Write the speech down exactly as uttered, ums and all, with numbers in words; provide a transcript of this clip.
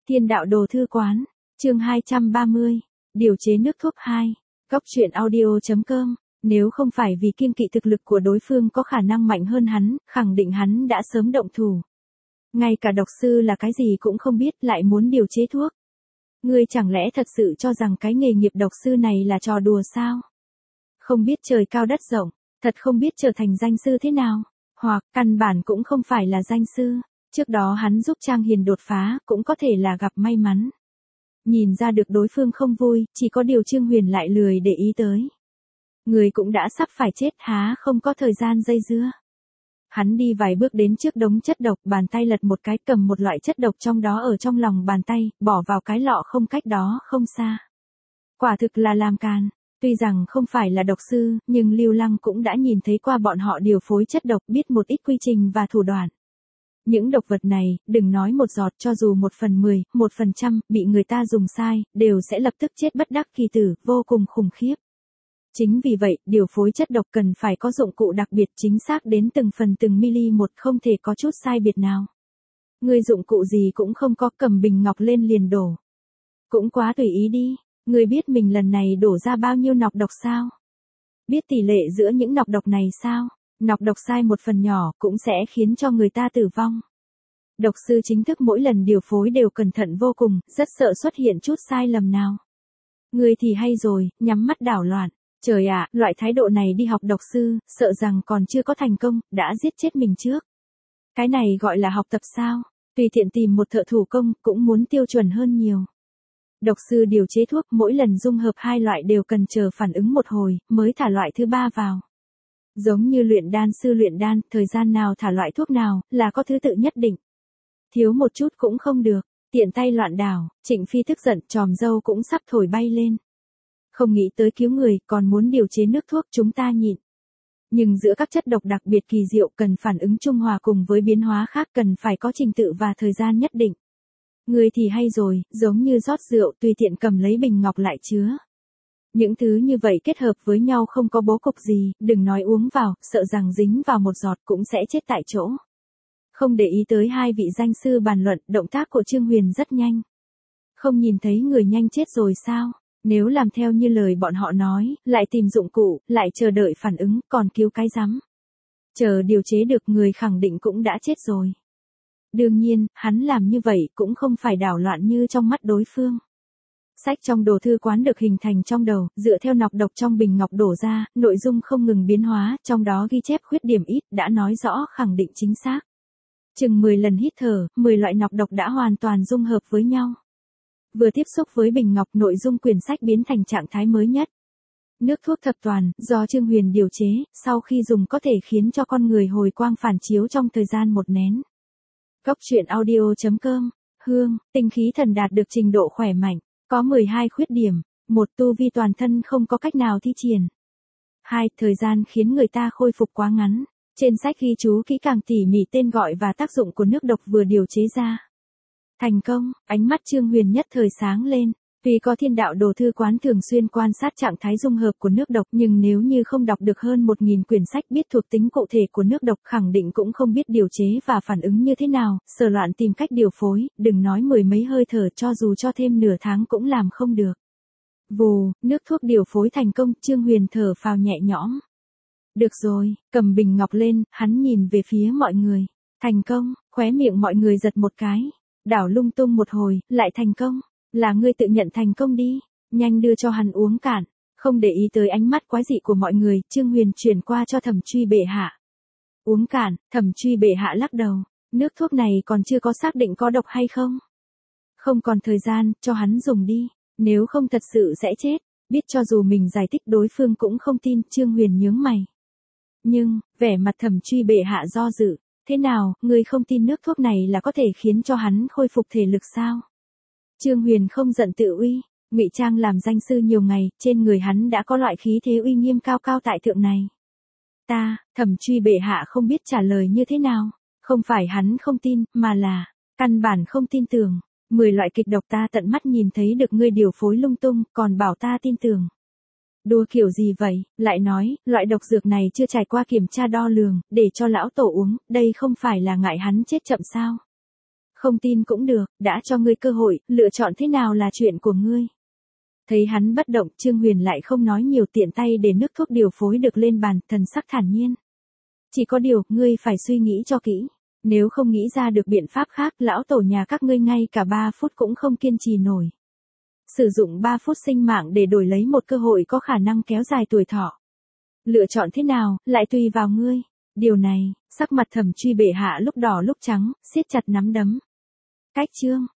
Thiên đạo đồ thư quán, chương hai trăm ba mươi, điều chế nước thuốc hai, góc truyện audio.com, nếu không phải vì kiêng kỵ thực lực của đối phương có khả năng mạnh hơn hắn, khẳng định hắn đã sớm động thủ. Ngay cả độc sư là cái gì cũng không biết lại muốn điều chế thuốc. Ngươi chẳng lẽ thật sự cho rằng cái nghề nghiệp độc sư này là trò đùa sao? Không biết trời cao đất rộng, thật không biết trở thành danh sư thế nào, hoặc căn bản cũng không phải là danh sư. Trước đó hắn giúp Trang Hiền đột phá, cũng có thể là gặp may mắn. Nhìn ra được đối phương không vui, chỉ có điều Trương Huyền lại lười để ý tới. Người cũng đã sắp phải chết, há không có thời gian dây dưa. Hắn đi vài bước đến trước đống chất độc, bàn tay lật một cái cầm một loại chất độc trong đó ở trong lòng bàn tay, bỏ vào cái lọ không cách đó không xa. Quả thực là làm càn. Tuy rằng không phải là độc sư, nhưng Lưu Lăng cũng đã nhìn thấy qua bọn họ điều phối chất độc, biết một ít quy trình và thủ đoạn. Những độc vật này, đừng nói một giọt, cho dù một phần mười, một phần trăm, bị người ta dùng sai, đều sẽ lập tức chết bất đắc kỳ tử, vô cùng khủng khiếp. Chính vì vậy, điều phối chất độc cần phải có dụng cụ đặc biệt chính xác đến từng phần từng mili một, không thể có chút sai biệt nào. Người dụng cụ gì cũng không có, cầm bình ngọc lên liền đổ. Cũng quá tùy ý đi, người biết mình lần này đổ ra bao nhiêu nọc độc sao? Biết tỷ lệ giữa những nọc độc này sao? Nọc độc sai một phần nhỏ cũng sẽ khiến cho người ta tử vong. Độc sư chính thức mỗi lần điều phối đều cẩn thận vô cùng, rất sợ xuất hiện chút sai lầm nào. Người thì hay rồi, nhắm mắt đảo loạn. Trời ạ, loại thái độ này đi học độc sư, sợ rằng còn chưa có thành công, đã giết chết mình trước. Cái này gọi là học tập sao? Tùy tiện tìm một thợ thủ công, cũng muốn tiêu chuẩn hơn nhiều. Độc sư điều chế thuốc, mỗi lần dung hợp hai loại đều cần chờ phản ứng một hồi, mới thả loại thứ ba vào. Giống như luyện đan sư luyện đan, thời gian nào thả loại thuốc nào, là có thứ tự nhất định. Thiếu một chút cũng không được, tiện tay loạn đảo, Trịnh Phi tức giận, tròm dâu cũng sắp thổi bay lên. Không nghĩ tới cứu người, còn muốn điều chế nước thuốc, chúng ta nhịn. Nhưng giữa các chất độc đặc biệt kỳ diệu cần phản ứng trung hòa cùng với biến hóa khác, cần phải có trình tự và thời gian nhất định. Người thì hay rồi, giống như rót rượu tùy tiện cầm lấy bình ngọc lại chứa. Những thứ như vậy kết hợp với nhau không có bố cục gì, đừng nói uống vào, sợ rằng dính vào một giọt cũng sẽ chết tại chỗ. Không để ý tới hai vị danh sư bàn luận, động tác của Trương Huyền rất nhanh. Không nhìn thấy người nhanh chết rồi sao? Nếu làm theo như lời bọn họ nói, lại tìm dụng cụ, lại chờ đợi phản ứng, còn cứu cái rắm. Chờ điều chế được người khẳng định cũng đã chết rồi. Đương nhiên, hắn làm như vậy cũng không phải đảo loạn như trong mắt đối phương. Sách trong đồ thư quán được hình thành trong đầu, dựa theo nọc độc trong bình ngọc đổ ra, nội dung không ngừng biến hóa, trong đó ghi chép khuyết điểm ít, đã nói rõ khẳng định chính xác. Chừng mười lần hít thở, mười loại nọc độc đã hoàn toàn dung hợp với nhau. Vừa tiếp xúc với bình ngọc, nội dung quyển sách biến thành trạng thái mới nhất. Nước thuốc thập toàn, do Trương Huyền điều chế, sau khi dùng có thể khiến cho con người hồi quang phản chiếu trong thời gian một nén. Góc truyện audio.com, hương, tinh khí thần đạt được trình độ khỏe mạnh, có mười hai khuyết điểm. Một, tu vi toàn thân không có cách nào thi triển. Hai, thời gian khiến người ta khôi phục quá ngắn. Trên sách ghi chú kỹ càng tỉ mỉ tên gọi và tác dụng của nước độc vừa điều chế ra. Thành công, ánh mắt Trương Huyền nhất thời sáng lên. Vì có Thiên đạo đồ thư quán thường xuyên quan sát trạng thái dung hợp của nước độc, nhưng nếu như không đọc được hơn một nghìn quyển sách biết thuộc tính cụ thể của nước độc, khẳng định cũng không biết điều chế và phản ứng như thế nào, sờ loạn tìm cách điều phối, đừng nói mười mấy hơi thở, cho dù cho thêm nửa tháng cũng làm không được. Vù, nước thuốc điều phối thành công, Trương Huyền thở phào nhẹ nhõm. Được rồi, cầm bình ngọc lên, hắn nhìn về phía mọi người. Thành công, khóe miệng mọi người giật một cái. Đảo lung tung một hồi, lại thành công. Là ngươi tự nhận thành công đi, nhanh đưa cho hắn uống cạn. Không để ý tới ánh mắt quái dị của mọi người, Trương Huyền chuyển qua cho Thẩm Truy bệ hạ. Uống cạn, Thẩm Truy bệ hạ lắc đầu. Nước thuốc này còn chưa có xác định có độc hay không. Không còn thời gian, cho hắn dùng đi. Nếu không thật sự sẽ chết. Biết cho dù mình giải thích đối phương cũng không tin, Trương Huyền nhướng mày. Nhưng, vẻ mặt Thẩm Truy bệ hạ do dự. Thế nào, ngươi không tin nước thuốc này là có thể khiến cho hắn khôi phục thể lực sao? Trương Huyền không giận tự uy, ngụy trang làm danh sư nhiều ngày, trên người hắn đã có loại khí thế uy nghiêm cao cao tại thượng này. Ta, Thẩm Truy bệ hạ không biết trả lời như thế nào, không phải hắn không tin, mà là, căn bản không tin tưởng, mười loại kịch độc ta tận mắt nhìn thấy được ngươi điều phối lung tung, còn bảo ta tin tưởng. Đùa kiểu gì vậy, lại nói, loại độc dược này chưa trải qua kiểm tra đo lường, để cho lão tổ uống, đây không phải là ngại hắn chết chậm sao? Không tin cũng được, đã cho ngươi cơ hội, lựa chọn thế nào là chuyện của ngươi. Thấy hắn bất động, Trương Huyền lại không nói nhiều, tiện tay để nước thuốc điều phối được lên bàn, thần sắc thản nhiên. Chỉ có điều, ngươi phải suy nghĩ cho kỹ. Nếu không nghĩ ra được biện pháp khác, lão tổ nhà các ngươi ngay cả ba phút cũng không kiên trì nổi. Sử dụng ba phút sinh mạng để đổi lấy một cơ hội có khả năng kéo dài tuổi thọ. Lựa chọn thế nào, lại tùy vào ngươi. Điều này, sắc mặt Thẩm Truy bệ hạ lúc đỏ lúc trắng, siết chặt nắm đấm. Cách chương,